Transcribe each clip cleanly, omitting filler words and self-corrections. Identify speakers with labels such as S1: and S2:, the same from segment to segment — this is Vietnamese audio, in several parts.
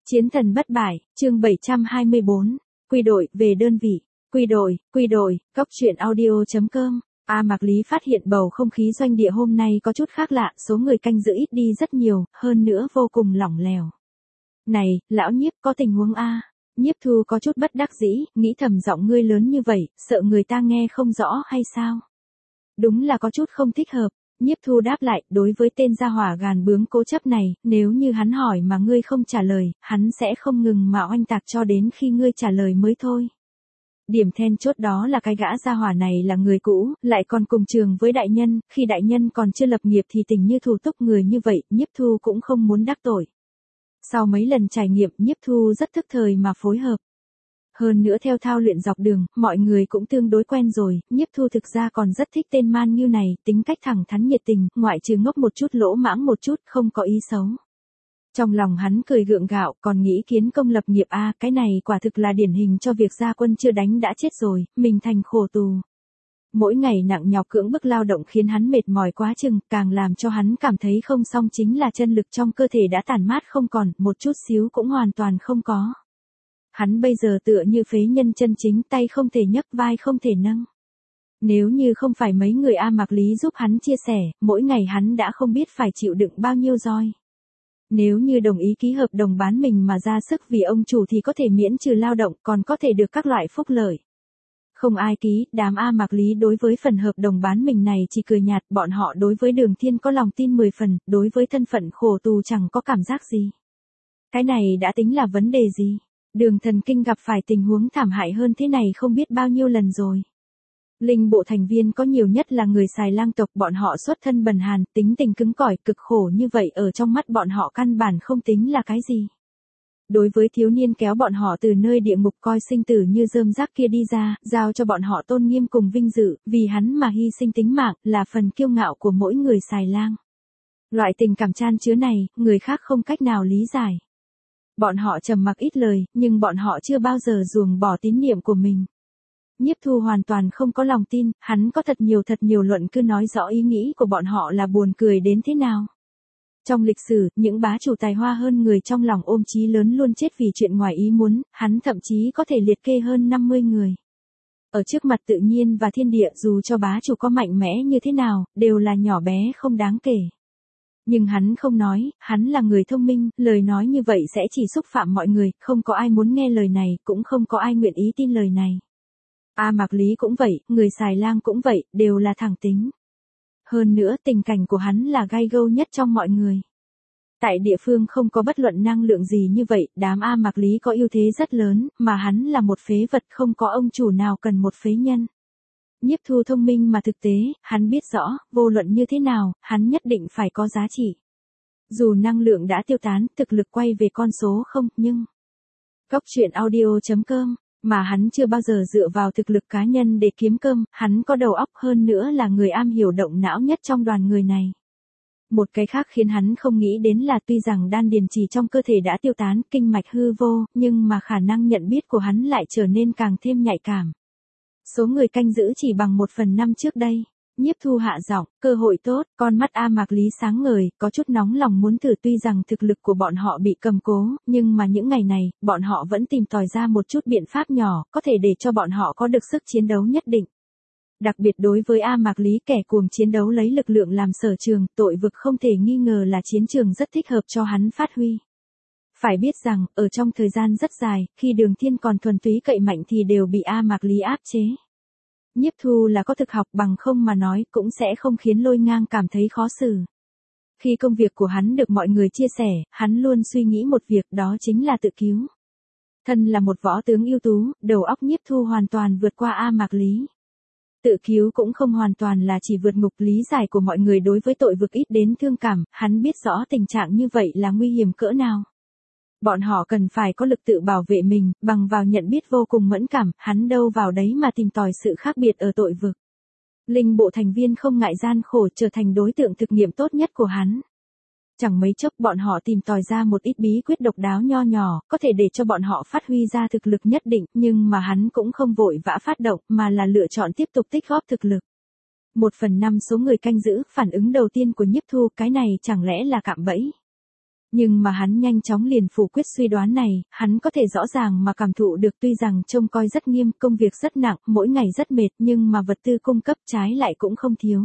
S1: Chiến thần bất bại, chương 724, quy đội, về đơn vị, quy đội, góc truyện audio.com. Mạc Lý phát hiện bầu không khí doanh địa hôm nay có chút khác lạ, số người canh giữ ít đi rất nhiều, hơn nữa vô cùng lỏng lẻo. Này, lão Nhiếp, có tình huống a? Nhiếp Thu có chút bất đắc dĩ, nghĩ thầm giọng ngươi lớn như vậy, sợ người ta nghe không rõ hay sao? Đúng là có chút không thích hợp. Nhiếp Thu đáp lại, đối với tên gia hỏa gàn bướng cố chấp này, nếu như hắn hỏi mà ngươi không trả lời, hắn sẽ không ngừng mà oanh tạc cho đến khi ngươi trả lời mới thôi. Điểm then chốt đó là cái gã gia hỏa này là người cũ, lại còn cùng trường với đại nhân, khi đại nhân còn chưa lập nghiệp thì tình như thủ túc người như vậy, Nhiếp Thu cũng không muốn đắc tội. Sau mấy lần trải nghiệm, Nhiếp Thu rất thức thời mà phối hợp. Hơn nữa theo thao luyện dọc đường, mọi người cũng tương đối quen rồi, Nhiếp Thu thực ra còn rất thích tên Man Ngưu này, tính cách thẳng thắn nhiệt tình, ngoại trừ ngốc một chút lỗ mãng một chút, không có ý xấu. Trong lòng hắn cười gượng gạo, còn nghĩ kiến công lập nghiệp cái này quả thực là điển hình cho việc gia quân chưa đánh đã chết rồi, mình thành khổ tù. Mỗi ngày nặng nhọc cưỡng bức lao động khiến hắn mệt mỏi quá chừng, càng làm cho hắn cảm thấy không xong chính là chân lực trong cơ thể đã tản mát không còn, một chút xíu cũng hoàn toàn không có. Hắn bây giờ tựa như phế nhân chân chính, tay không thể nhấc, vai không thể nâng. Nếu như không phải mấy người Mạc Lý giúp hắn chia sẻ, mỗi ngày hắn đã không biết phải chịu đựng bao nhiêu roi. Nếu như đồng ý ký hợp đồng bán mình mà ra sức vì ông chủ thì có thể miễn trừ lao động, còn có thể được các loại phúc lợi. Không ai ký, đám Mạc Lý đối với phần hợp đồng bán mình này chỉ cười nhạt, bọn họ đối với Đường Thiên có lòng tin 10 phần, đối với thân phận khổ tù chẳng có cảm giác gì. Cái này đã tính là vấn đề gì? Đường Thần Kinh gặp phải tình huống thảm hại hơn thế này không biết bao nhiêu lần rồi. Linh bộ thành viên có nhiều nhất là người xài lang tộc, bọn họ xuất thân bần hàn, tính tình cứng cỏi, cực khổ như vậy ở trong mắt bọn họ căn bản không tính là cái gì. Đối với thiếu niên kéo bọn họ từ nơi địa ngục coi sinh tử như rơm rác kia đi ra, giao cho bọn họ tôn nghiêm cùng vinh dự, vì hắn mà hy sinh tính mạng, là phần kiêu ngạo của mỗi người xài lang. Loại tình cảm chan chứa này, người khác không cách nào lý giải. Bọn họ trầm mặc ít lời, nhưng bọn họ chưa bao giờ ruồng bỏ tín niệm của mình. Nhiếp Thu hoàn toàn không có lòng tin, hắn có thật nhiều luận cứ nói rõ ý nghĩ của bọn họ là buồn cười đến thế nào. Trong lịch sử, những bá chủ tài hoa hơn người trong lòng ôm chí lớn luôn chết vì chuyện ngoài ý muốn, hắn thậm chí có thể liệt kê hơn 50 người. Ở trước mặt tự nhiên và thiên địa dù cho bá chủ có mạnh mẽ như thế nào, đều là nhỏ bé không đáng kể. Nhưng hắn không nói, hắn là người thông minh, lời nói như vậy sẽ chỉ xúc phạm mọi người, không có ai muốn nghe lời này, cũng không có ai nguyện ý tin lời này. Mạc Lý cũng vậy, người xài lang cũng vậy, đều là thẳng tính. Hơn nữa tình cảnh của hắn là gai gâu nhất trong mọi người. Tại địa phương không có bất luận năng lượng gì như vậy, đám Mạc Lý có ưu thế rất lớn, mà hắn là một phế vật, không có ông chủ nào cần một phế nhân. Nhiếp Thu thông minh mà thực tế, hắn biết rõ, vô luận như thế nào, hắn nhất định phải có giá trị. Dù năng lượng đã tiêu tán, thực lực quay về con số không, nhưng... Góc truyện audio.com, mà hắn chưa bao giờ dựa vào thực lực cá nhân để kiếm cơm, hắn có đầu óc hơn nữa là người am hiểu động não nhất trong đoàn người này. Một cái khác khiến hắn không nghĩ đến là tuy rằng đan điền trì trong cơ thể đã tiêu tán, kinh mạch hư vô, nhưng mà khả năng nhận biết của hắn lại trở nên càng thêm nhạy cảm. Số người canh giữ chỉ bằng 1/5 trước đây. Nhiếp Thu hạ giọng, cơ hội tốt, con mắt Mạc Lý sáng ngời, có chút nóng lòng muốn thử, tuy rằng thực lực của bọn họ bị cầm cố, nhưng mà những ngày này, bọn họ vẫn tìm tòi ra một chút biện pháp nhỏ, có thể để cho bọn họ có được sức chiến đấu nhất định. Đặc biệt đối với Mạc Lý, kẻ cuồng chiến đấu lấy lực lượng làm sở trường, tội vực không thể nghi ngờ là chiến trường rất thích hợp cho hắn phát huy. Phải biết rằng, ở trong thời gian rất dài, khi Đường Thiên còn thuần túy cậy mạnh thì đều bị Mạc Lý áp chế. Nhiếp Thu là có thực học, bằng không mà nói cũng sẽ không khiến Lôi Ngang cảm thấy khó xử. Khi công việc của hắn được mọi người chia sẻ, hắn luôn suy nghĩ một việc, đó chính là tự cứu. Thân là một võ tướng ưu tú, đầu óc Nhiếp Thu hoàn toàn vượt qua Mạc Lý. Tự cứu cũng không hoàn toàn là chỉ vượt ngục, lý giải của mọi người đối với tội vực ít đến thương cảm, hắn biết rõ tình trạng như vậy là nguy hiểm cỡ nào. Bọn họ cần phải có lực tự bảo vệ mình, bằng vào nhận biết vô cùng mẫn cảm, hắn đâu vào đấy mà tìm tòi sự khác biệt ở tội vực. Linh bộ thành viên không ngại gian khổ, trở thành đối tượng thực nghiệm tốt nhất của hắn. Chẳng mấy chốc bọn họ tìm tòi ra một ít bí quyết độc đáo nho nhỏ, có thể để cho bọn họ phát huy ra thực lực nhất định, nhưng mà hắn cũng không vội vã phát động, mà là lựa chọn tiếp tục tích góp thực lực. 1/5 số người canh giữ, phản ứng đầu tiên của Nhiếp Thu, cái này chẳng lẽ là cạm bẫy. Nhưng mà hắn nhanh chóng liền phủ quyết suy đoán này, hắn có thể rõ ràng mà cảm thụ được tuy rằng trông coi rất nghiêm, công việc rất nặng, mỗi ngày rất mệt nhưng mà vật tư cung cấp trái lại cũng không thiếu.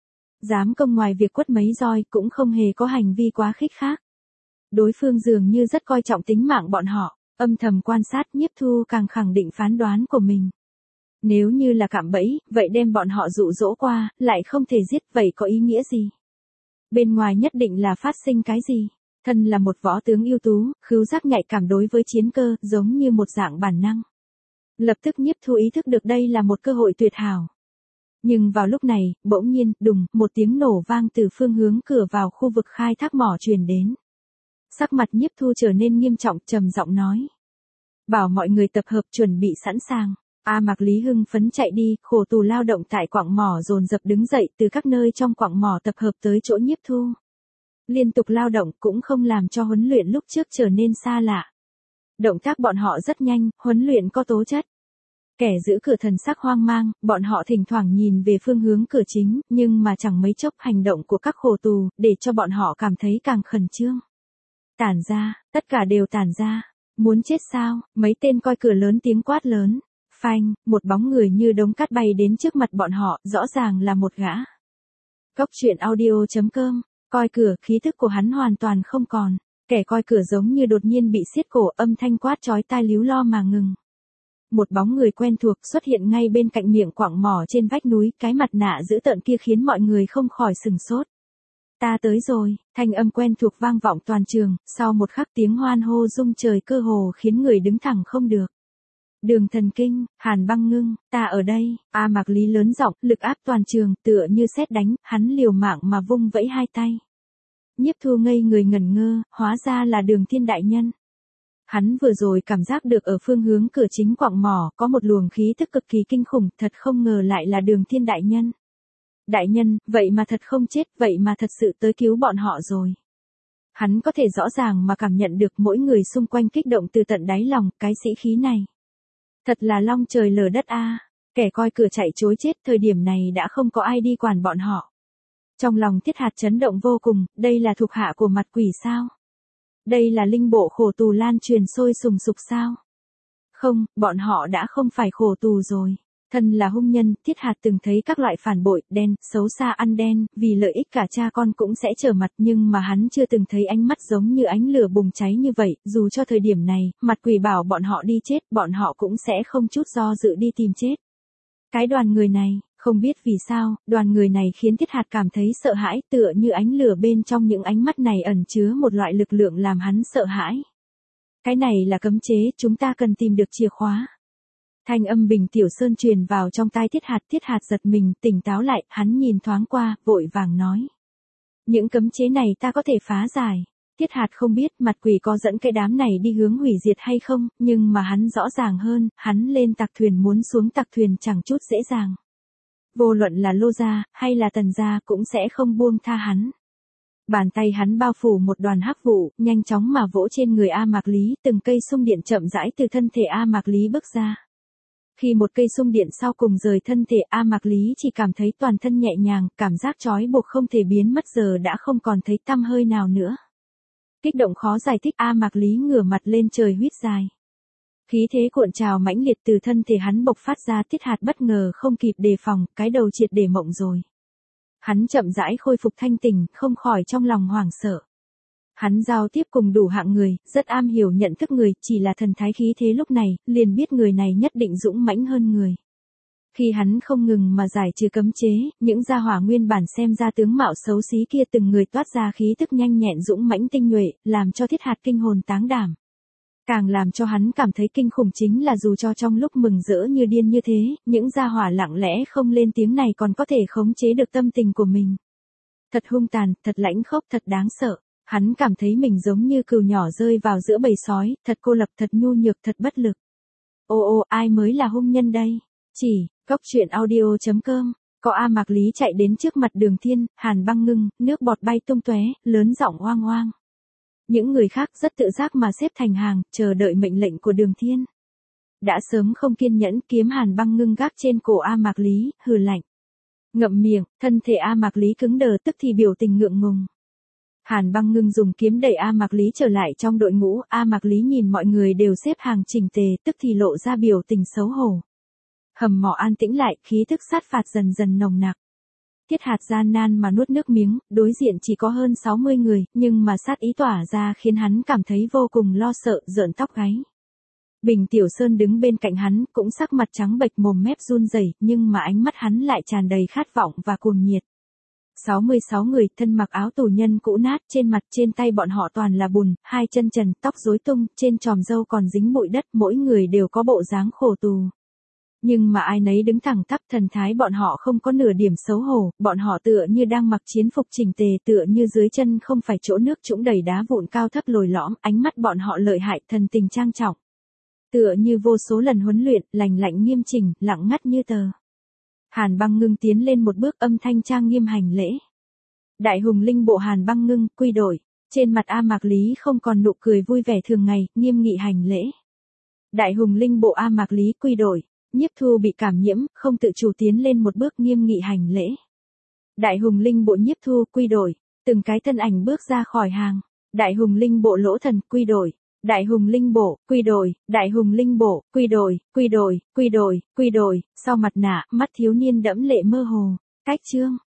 S1: Giám công ngoài việc quất mấy roi cũng không hề có hành vi quá khích khác. Đối phương dường như rất coi trọng tính mạng bọn họ, âm thầm quan sát Nhiếp Thu càng khẳng định phán đoán của mình. Nếu như là cạm bẫy, vậy đem bọn họ dụ dỗ qua, lại không thể giết, vậy có ý nghĩa gì? Bên ngoài nhất định là phát sinh cái gì? Thân là một võ tướng ưu tú, khứu giác nhạy cảm đối với chiến cơ, giống như một dạng bản năng. Lập tức Nhiếp Thu ý thức được đây là một cơ hội tuyệt hảo. Nhưng vào lúc này, bỗng nhiên, đùng, một tiếng nổ vang từ phương hướng cửa vào khu vực khai thác mỏ truyền đến. Sắc mặt Nhiếp Thu trở nên nghiêm trọng, trầm giọng nói. Bảo mọi người tập hợp chuẩn bị sẵn sàng. Mạc Lý hưng phấn chạy đi, khổ tù lao động tại quặng mỏ dồn dập đứng dậy từ các nơi trong quặng mỏ tập hợp tới chỗ Nhiếp Thu. Liên tục lao động cũng không làm cho huấn luyện lúc trước trở nên xa lạ. Động tác bọn họ rất nhanh, huấn luyện có tố chất. Kẻ giữ cửa thần sắc hoang mang, bọn họ thỉnh thoảng nhìn về phương hướng cửa chính, nhưng mà chẳng mấy chốc hành động của các khổ tù, để cho bọn họ cảm thấy càng khẩn trương. Tản ra, tất cả đều tản ra. Muốn chết sao? Mấy tên coi cửa lớn tiếng quát lớn. Phanh, một bóng người như đống cát bay đến trước mặt bọn họ, rõ ràng là một gã. Cốc truyện audio.com, coi cửa, khí thức của hắn hoàn toàn không còn. Kẻ coi cửa giống như đột nhiên bị siết cổ, âm thanh quát chói tai líu lo mà ngừng. Một bóng người quen thuộc xuất hiện ngay bên cạnh miệng quặng mỏ trên vách núi, cái mặt nạ dữ tợn kia khiến mọi người không khỏi sừng sốt. Ta tới rồi, thanh âm quen thuộc vang vọng toàn trường, sau một khắc tiếng hoan hô rung trời cơ hồ khiến người đứng thẳng không được. Đường Thần Kinh, Hàn Băng Ngưng, ta ở đây, Mạc Lý lớn giọng, lực áp toàn trường, tựa như sét đánh, hắn liều mạng mà vung vẫy hai tay. Nhiếp Thu ngây người ngẩn ngơ, hóa ra là Đường Thiên đại nhân. Hắn vừa rồi cảm giác được ở phương hướng cửa chính quặng mỏ có một luồng khí thức cực kỳ kinh khủng, thật không ngờ lại là Đường Thiên đại nhân. Đại nhân, vậy mà thật không chết, vậy mà thật sự tới cứu bọn họ rồi. Hắn có thể rõ ràng mà cảm nhận được mỗi người xung quanh kích động từ tận đáy lòng, cái sĩ khí này. Thật là long trời lở đất a. Kẻ coi cửa chạy trối chết, thời điểm này đã không có ai đi quản bọn họ. Trong lòng Thiết Hạt chấn động vô cùng, đây là thuộc hạ của mặt quỷ sao? Đây là linh bộ khổ tù lan truyền sôi sùng sục sao? Không, bọn họ đã không phải khổ tù rồi. Thân là hung nhân, Thiết Hạt từng thấy các loại phản bội, đen, xấu xa ăn đen, vì lợi ích cả cha con cũng sẽ trở mặt, nhưng mà hắn chưa từng thấy ánh mắt giống như ánh lửa bùng cháy như vậy, dù cho thời điểm này, mặt quỷ bảo bọn họ đi chết, bọn họ cũng sẽ không chút do dự đi tìm chết. Cái đoàn người này, không biết vì sao, đoàn người này khiến Thiết Hạt cảm thấy sợ hãi, tựa như ánh lửa bên trong những ánh mắt này ẩn chứa một loại lực lượng làm hắn sợ hãi. Cái này là cấm chế, chúng ta cần tìm được chìa khóa. Thanh âm Bình Tiểu Sơn truyền vào trong tai Thiết Hạt giật mình, tỉnh táo lại, hắn nhìn thoáng qua, vội vàng nói. Những cấm chế này ta có thể phá giải. Thiết Hạt không biết mặt quỷ có dẫn cái đám này đi hướng hủy diệt hay không, nhưng mà hắn rõ ràng hơn, hắn lên tặc thuyền muốn xuống tặc thuyền chẳng chút dễ dàng. Vô luận là Lô gia, hay là Tần gia cũng sẽ không buông tha hắn. Bàn tay hắn bao phủ một đoàn hắc vụ, nhanh chóng mà vỗ trên người Mạc Lý, từng cây xung điện chậm rãi từ thân thể Mạc Lý bước ra. Khi một cây xung điện sau cùng rời thân thể Mạc Lý chỉ cảm thấy toàn thân nhẹ nhàng, cảm giác trói buộc không thể biến mất giờ đã không còn thấy tăm hơi nào nữa. Kích động khó giải thích Mạc Lý ngửa mặt lên trời huýt dài. Khí thế cuộn trào mãnh liệt từ thân thể hắn bộc phát ra, Thiết Hạt bất ngờ không kịp đề phòng, cái đầu triệt để mộng rồi. Hắn chậm rãi khôi phục thanh tỉnh, không khỏi trong lòng hoảng sợ. Hắn giao tiếp cùng đủ hạng người, rất am hiểu nhận thức người, chỉ là thần thái khí thế lúc này, liền biết người này nhất định dũng mãnh hơn người. Khi hắn không ngừng mà giải trừ cấm chế, những gia hỏa nguyên bản xem ra tướng mạo xấu xí kia từng người toát ra khí tức nhanh nhẹn dũng mãnh tinh nhuệ, làm cho Thiết Hạt kinh hồn táng đảm. Càng làm cho hắn cảm thấy kinh khủng chính là dù cho trong lúc mừng rỡ như điên như thế, những gia hỏa lặng lẽ không lên tiếng này còn có thể khống chế được tâm tình của mình. Thật hung tàn, thật lãnh khốc, thật đáng sợ. Hắn cảm thấy mình giống như cừu nhỏ rơi vào giữa bầy sói, thật cô lập, thật nhu nhược, thật bất lực. Ô, ai mới là hung nhân đây? Chỉ, cốc truyện audio.com, có Mạc Lý chạy đến trước mặt Đường Thiên, Hàn Băng Ngưng, nước bọt bay tung tóe, lớn giọng oang oang. Những người khác rất tự giác mà xếp thành hàng, chờ đợi mệnh lệnh của Đường Thiên. Đã sớm không kiên nhẫn, kiếm Hàn Băng Ngưng gác trên cổ Mạc Lý, hừ lạnh. Ngậm miệng, thân thể Mạc Lý cứng đờ, tức thì biểu tình ngượng ngùng. Hàn Băng Ngưng dùng kiếm đẩy A Mạc Lý trở lại trong đội ngũ, A Mạc Lý nhìn mọi người đều xếp hàng chỉnh tề, tức thì lộ ra biểu tình xấu hổ. Hầm mỏ an tĩnh lại, khí thức sát phạt dần dần nồng nặc. Thiết Hạt gian nan mà nuốt nước miếng, đối diện chỉ có hơn 60 người, nhưng mà sát ý tỏa ra khiến hắn cảm thấy vô cùng lo sợ, rợn tóc gáy. Bình Tiểu Sơn đứng bên cạnh hắn, cũng sắc mặt trắng bệch mồm mép run rẩy, nhưng mà ánh mắt hắn lại tràn đầy khát vọng và cuồng nhiệt. 66 người, thân mặc áo tù nhân cũ nát, trên mặt trên tay bọn họ toàn là bùn, hai chân trần, tóc rối tung, trên tròm râu còn dính bụi đất, mỗi người đều có bộ dáng khổ tù. Nhưng mà ai nấy đứng thẳng tắp, thần thái bọn họ không có nửa điểm xấu hổ, bọn họ tựa như đang mặc chiến phục chỉnh tề, tựa như dưới chân không phải chỗ nước trũng đầy đá vụn cao thấp lồi lõm, ánh mắt bọn họ lợi hại, thần tình trang trọng. Tựa như vô số lần huấn luyện, lành lạnh nghiêm chỉnh, lặng ngắt như tờ. Hàn Băng Ngưng tiến lên một bước, âm thanh trang nghiêm hành lễ. Đại Hùng Linh Bộ Hàn Băng Ngưng, quy đổi. Trên mặt A Mạc Lý không còn nụ cười vui vẻ thường ngày, nghiêm nghị hành lễ. Đại Hùng Linh Bộ A Mạc Lý, quy đổi. Nhiếp Thu bị cảm nhiễm, không tự chủ tiến lên một bước, nghiêm nghị hành lễ. Đại Hùng Linh Bộ Nhiếp Thu, quy đổi. Từng cái thân ảnh bước ra khỏi hàng. Đại Hùng Linh Bộ Lỗ Thần, quy đổi. Đại Hùng Linh Bộ, quy đổi. Đại Hùng Linh Bộ, quy đổi, quy đổi, quy đổi, quy đổi. Sau mặt nạ, mắt thiếu niên đẫm lệ mơ hồ. Cách chương.